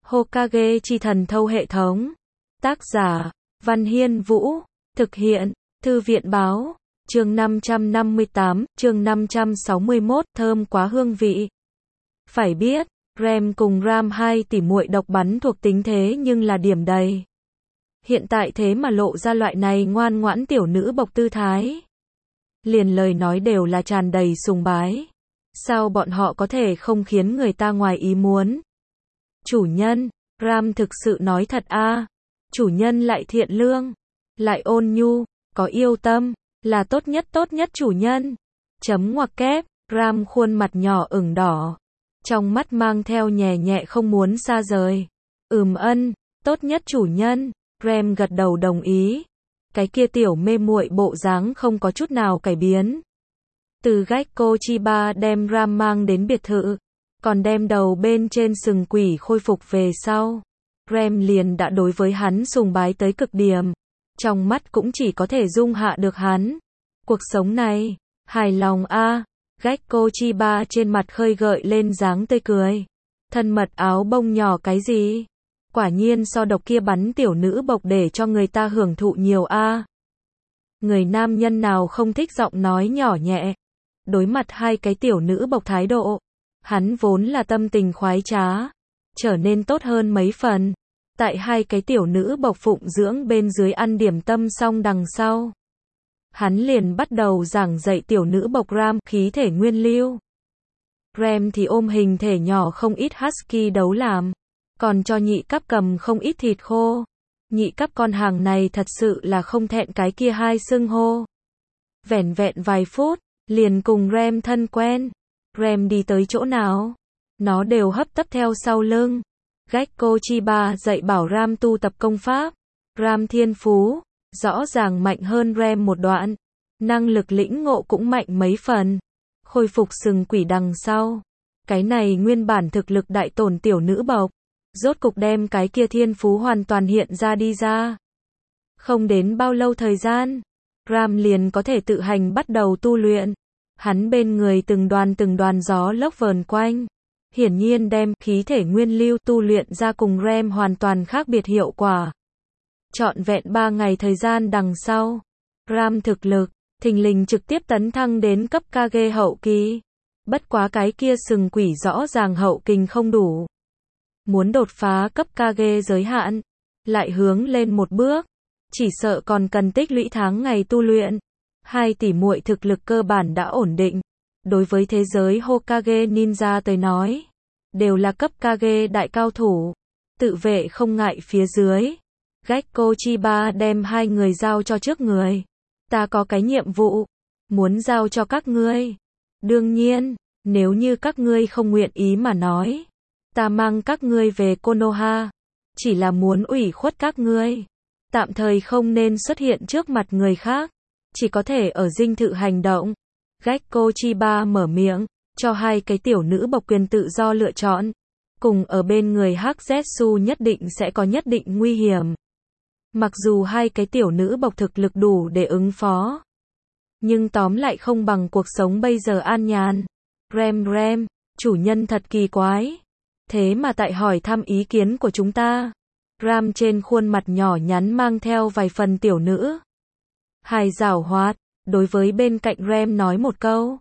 Hokage chi thần thâu hệ thống. Tác giả, Văn Hiên Vũ. Thực hiện, Thư viện báo. Chương 558, chương 561, thơm quá hương vị. Phải biết, Rem cùng Ram hai tỷ muội độc bắn thuộc tính thế nhưng là điểm đầy. Hiện tại thế mà lộ ra loại này ngoan ngoãn tiểu nữ bộc tư thái. Liền lời nói đều là tràn đầy sùng bái. Sao bọn họ có thể không khiến người ta ngoài ý muốn? Chủ nhân, Ram thực sự nói thật a. Chủ nhân lại thiện lương, lại ôn nhu, có yêu tâm, là tốt nhất chủ nhân. Chấm ngoặc kép, Ram khuôn mặt nhỏ ửng đỏ, trong mắt mang theo nhẹ nhẹ không muốn xa rời. Ân, tốt nhất chủ nhân. Rem gật đầu đồng ý. Cái kia tiểu mê muội bộ dáng không có chút nào cải biến. Từ Gecko Chiba đem Ram mang đến biệt thự, còn đem đầu bên trên sừng quỷ khôi phục về sau, Rem liền đã đối với hắn sùng bái tới cực điểm. Trong mắt cũng chỉ có thể dung hạ được hắn. Cuộc sống này, hài lòng a. Gecko Chiba trên mặt khơi gợi lên dáng tươi cười. Thân mật áo bông nhỏ cái gì? Quả nhiên so độc kia bắn tiểu nữ bộc để cho người ta hưởng thụ nhiều a. Người nam nhân nào không thích giọng nói nhỏ nhẹ. Đối mặt hai cái tiểu nữ bộc thái độ, hắn vốn là tâm tình khoái trá, trở nên tốt hơn mấy phần. Tại hai cái tiểu nữ bộc phụng dưỡng bên dưới ăn điểm tâm xong đằng sau, hắn liền bắt đầu giảng dạy tiểu nữ bộc Ram khí thể nguyên lưu. Rem thì ôm hình thể nhỏ không ít husky đấu làm, còn cho nhị cấp cầm không ít thịt khô. Nhị cấp con hàng này thật sự là không thẹn cái kia hai xưng hô. Vẻn vẹn vài phút, liền cùng Rem thân quen. Rem đi tới chỗ nào, nó đều hấp tấp theo sau lưng. Gecko Chiba dạy bảo Ram tu tập công pháp. Ram thiên phú, rõ ràng mạnh hơn Rem một đoạn. Năng lực lĩnh ngộ cũng mạnh mấy phần. Khôi phục sừng quỷ đằng sau. Cái này nguyên bản thực lực đại tổn tiểu nữ bộc. Rốt cục đem cái kia thiên phú hoàn toàn hiện ra đi ra. Không đến bao lâu thời gian, Ram liền có thể tự hành bắt đầu tu luyện. Hắn bên người từng đoàn gió lốc vờn quanh. Hiển nhiên đem khí thể nguyên lưu tu luyện ra cùng Rem hoàn toàn khác biệt hiệu quả. Trọn vẹn 3 ngày thời gian đằng sau, Ram thực lực, thình lình trực tiếp tấn thăng đến cấp Kage hậu kỳ. Bất quá cái kia sừng quỷ rõ ràng hậu kình không đủ. Muốn đột phá cấp Kage giới hạn, lại hướng lên một bước, chỉ sợ còn cần tích lũy tháng ngày tu luyện. Hai tỷ muội thực lực cơ bản đã ổn định. Đối với thế giới Hokage Ninja tới nói, đều là cấp Kage đại cao thủ, tự vệ không ngại phía dưới. Gecko Chiba đem hai người giao cho trước người. Ta có cái nhiệm vụ, muốn giao cho các ngươi. Đương nhiên, nếu như các ngươi không nguyện ý mà nói, ta mang các ngươi về Konoha. Chỉ là muốn ủy khuất các ngươi, tạm thời không nên xuất hiện trước mặt người khác, chỉ có thể ở dinh thự hành động. Gecko Chiba mở miệng, cho hai cái tiểu nữ bộc quyền tự do lựa chọn. Cùng ở bên người Hắc Zetsu nhất định sẽ có nhất định nguy hiểm. Mặc dù hai cái tiểu nữ bộc thực lực đủ để ứng phó, nhưng tóm lại không bằng cuộc sống bây giờ an nhàn. Rem, chủ nhân thật kỳ quái. Thế mà tại hỏi thăm ý kiến của chúng ta. Ram trên khuôn mặt nhỏ nhắn mang theo vài phần tiểu nữ hài giảo hoạt, đối với bên cạnh Rem nói một câu.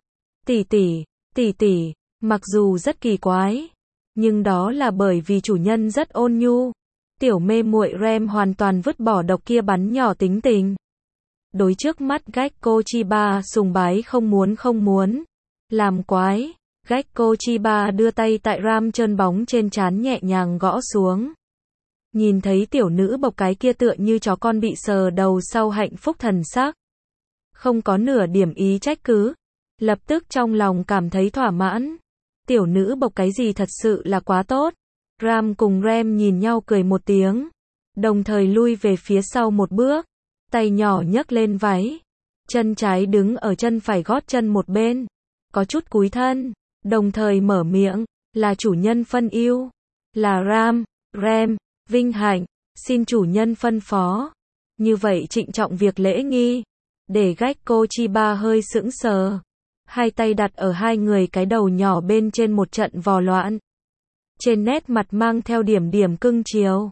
Tỷ tỷ, mặc dù rất kỳ quái, nhưng đó là bởi vì chủ nhân rất ôn nhu. Tiểu mê muội Rem hoàn toàn vứt bỏ độc kia bắn nhỏ tính tình. Đối trước mắt Gecko Chiba sùng bái không muốn. Làm quái, Gecko Chiba đưa tay tại Ram trơn bóng trên trán nhẹ nhàng gõ xuống. Nhìn thấy tiểu nữ bộc cái kia tựa như chó con bị sờ đầu sau hạnh phúc thần sắc, không có nửa điểm ý trách cứ, lập tức trong lòng cảm thấy thỏa mãn. Tiểu nữ bộc cái gì thật sự là quá tốt. Ram cùng Rem nhìn nhau cười một tiếng, đồng thời lui về phía sau một bước, tay nhỏ nhấc lên váy, chân trái đứng ở chân phải gót chân một bên, có chút cúi thân, đồng thời mở miệng, là chủ nhân phân ưu, là Rem, vinh hạnh, xin chủ nhân phân phó. Như vậy trịnh trọng việc lễ nghi, để Gecko Chiba hơi sững sờ, hai tay đặt ở hai người cái đầu nhỏ bên trên một trận vò loạn. trên nét mặt mang theo điểm điểm cưng chiều.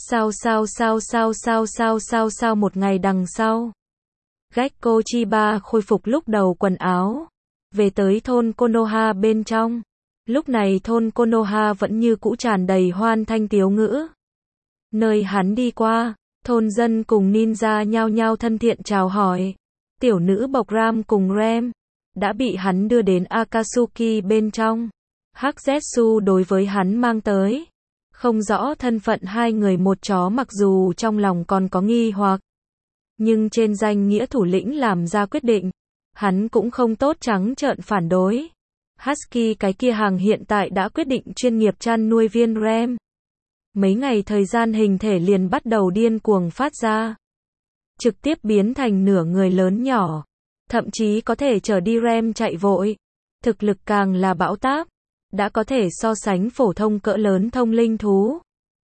Sao một ngày đằng sau. Gekko Chiba khôi phục lúc đầu quần áo. Về tới thôn Konoha bên trong. Lúc này thôn Konoha vẫn như cũ tràn đầy hoan thanh tiếu ngữ. Nơi hắn đi qua, thôn dân cùng ninja nhao nhao thân thiện chào hỏi. Tiểu nữ bộc Ram cùng Rem đã bị hắn đưa đến Akatsuki bên trong. Hắc Zetsu đối với hắn mang tới. Không rõ thân phận hai người một chó, mặc dù trong lòng còn có nghi hoặc. Nhưng trên danh nghĩa thủ lĩnh làm ra quyết định. Hắn cũng không tốt trắng trợn phản đối. Husky cái kia hàng hiện tại đã quyết định chuyên nghiệp chăn nuôi viên Rem. Mấy ngày thời gian hình thể liền bắt đầu điên cuồng phát ra. Trực tiếp biến thành nửa người lớn nhỏ. Thậm chí có thể chở đi Rem chạy vội. Thực lực càng là bão táp. Đã có thể so sánh phổ thông cỡ lớn thông linh thú.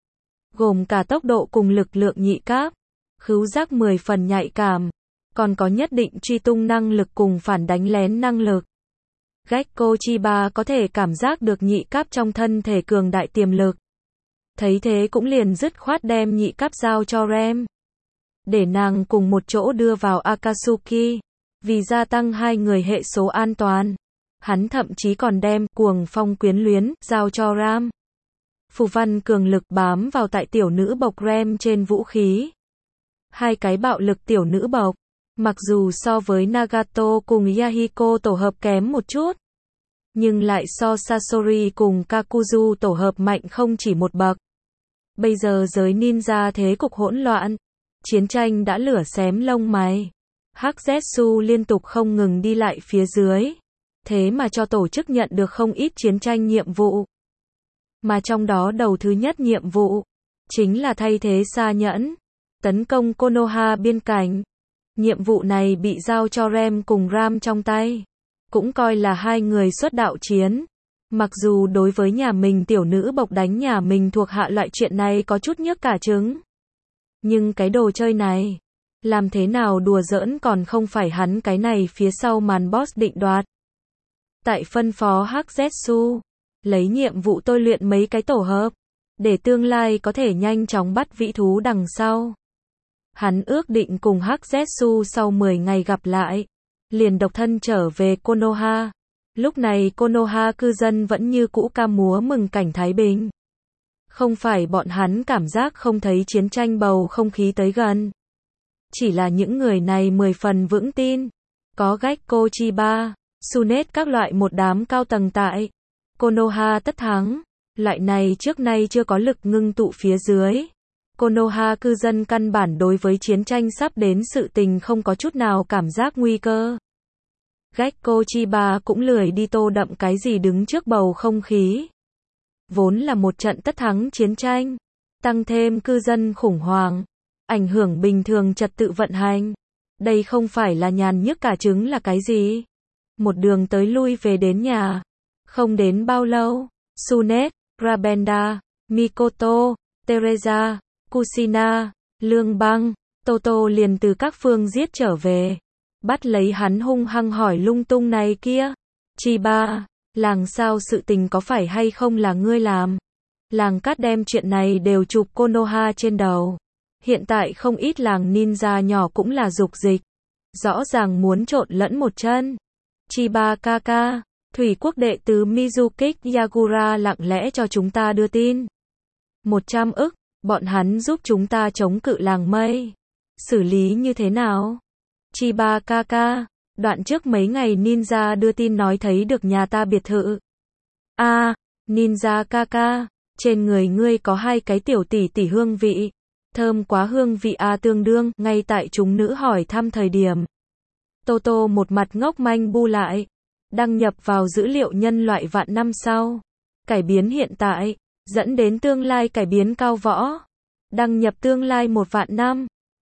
Gồm cả tốc độ cùng lực lượng nhị cấp. Khứu giác 10 phần nhạy cảm. Còn có nhất định truy tung năng lực cùng phản đánh lén năng lực. Gekko Chiba có thể cảm giác được nhị cấp trong thân thể cường đại tiềm lực. Thấy thế cũng liền dứt khoát đem nhị cấp giao cho Rem. Để nàng cùng một chỗ đưa vào Akatsuki. Vì gia tăng hai người hệ số an toàn. Hắn thậm chí còn đem cuồng phong quyến luyến giao cho Ram. Phù văn cường lực bám vào tại tiểu nữ bộc Rem trên vũ khí. Hai cái bạo lực tiểu nữ bộc. Mặc dù so với Nagato cùng Yahiko tổ hợp kém một chút. Nhưng lại so Sasori cùng Kakuzu tổ hợp mạnh không chỉ một bậc. Bây giờ giới ninja thế cục hỗn loạn. Chiến tranh đã lửa xém lông mày. Hắc Zetsu liên tục không ngừng đi lại phía dưới. Thế mà cho tổ chức nhận được không ít chiến tranh nhiệm vụ. Mà trong đó đầu thứ nhất nhiệm vụ. Chính là thay thế Sa Nhẫn. Tấn công Konoha biên cảnh. Nhiệm vụ này bị giao cho Rem cùng Ram trong tay. Cũng coi là hai người xuất đạo chiến. Mặc dù đối với nhà mình tiểu nữ bộc đánh nhà mình thuộc hạ loại chuyện này có chút nhức cả trứng. Nhưng cái đồ chơi này. Làm thế nào đùa giỡn còn không phải hắn cái này phía sau màn boss định đoạt. Tại phân phó Hắc Zetsu. Lấy nhiệm vụ tôi luyện mấy cái tổ hợp. Để tương lai có thể nhanh chóng bắt vĩ thú đằng sau. Hắn ước định cùng Hắc Zetsu sau 10 ngày gặp lại. Liền độc thân trở về Konoha. Lúc này Konoha cư dân vẫn như cũ ca múa mừng cảnh thái bình. Không phải bọn hắn cảm giác không thấy chiến tranh bầu không khí tới gần. Chỉ là những người này 10 phần vững tin. Có Gekko Chiba, Sunet các loại một đám cao tầng tại Konoha tất thắng. Loại này trước nay chưa có lực ngưng tụ phía dưới. Konoha cư dân căn bản đối với chiến tranh sắp đến sự tình không có chút nào cảm giác nguy cơ. Gekko Chiba cũng lười đi tô đậm cái gì đứng trước bầu không khí. Vốn là một trận tất thắng chiến tranh. Tăng thêm cư dân khủng hoảng. Ảnh hưởng bình thường trật tự vận hành. Đây không phải là nhàn nhức cả trứng là cái gì. Một đường tới lui về đến nhà. Không đến bao lâu. Sunet, Rabenda, Mikoto, Teresa, Kushina, Lương Băng, Toto liền từ các phương giết trở về. Bắt lấy hắn hung hăng hỏi lung tung này kia. Chiba, làng sao sự tình có phải hay không là ngươi làm? Làng cát đem chuyện này đều chụp Konoha trên đầu. Hiện tại không ít làng ninja nhỏ cũng là dục dịch. Rõ ràng muốn trộn lẫn một chân. Chiba kaka, thủy quốc đệ tứ Mizukik Yagura lặng lẽ cho chúng ta đưa tin. 100 ức, bọn hắn giúp chúng ta chống cự làng mây. Xử lý như thế nào? Chiba kaka, đoạn trước mấy ngày ninja đưa tin nói thấy được nhà ta biệt thự. Ninja kaka, trên người ngươi có hai cái tiểu tỷ tỷ hương vị. Thơm quá hương vị tương đương, ngay tại chúng nữ hỏi thăm thời điểm. Toto một mặt ngốc manh bu lại. Đăng nhập vào dữ liệu nhân loại vạn năm sau. Cải biến hiện tại, dẫn đến tương lai cải biến cao võ. Đăng nhập tương lai 1 vạn năm.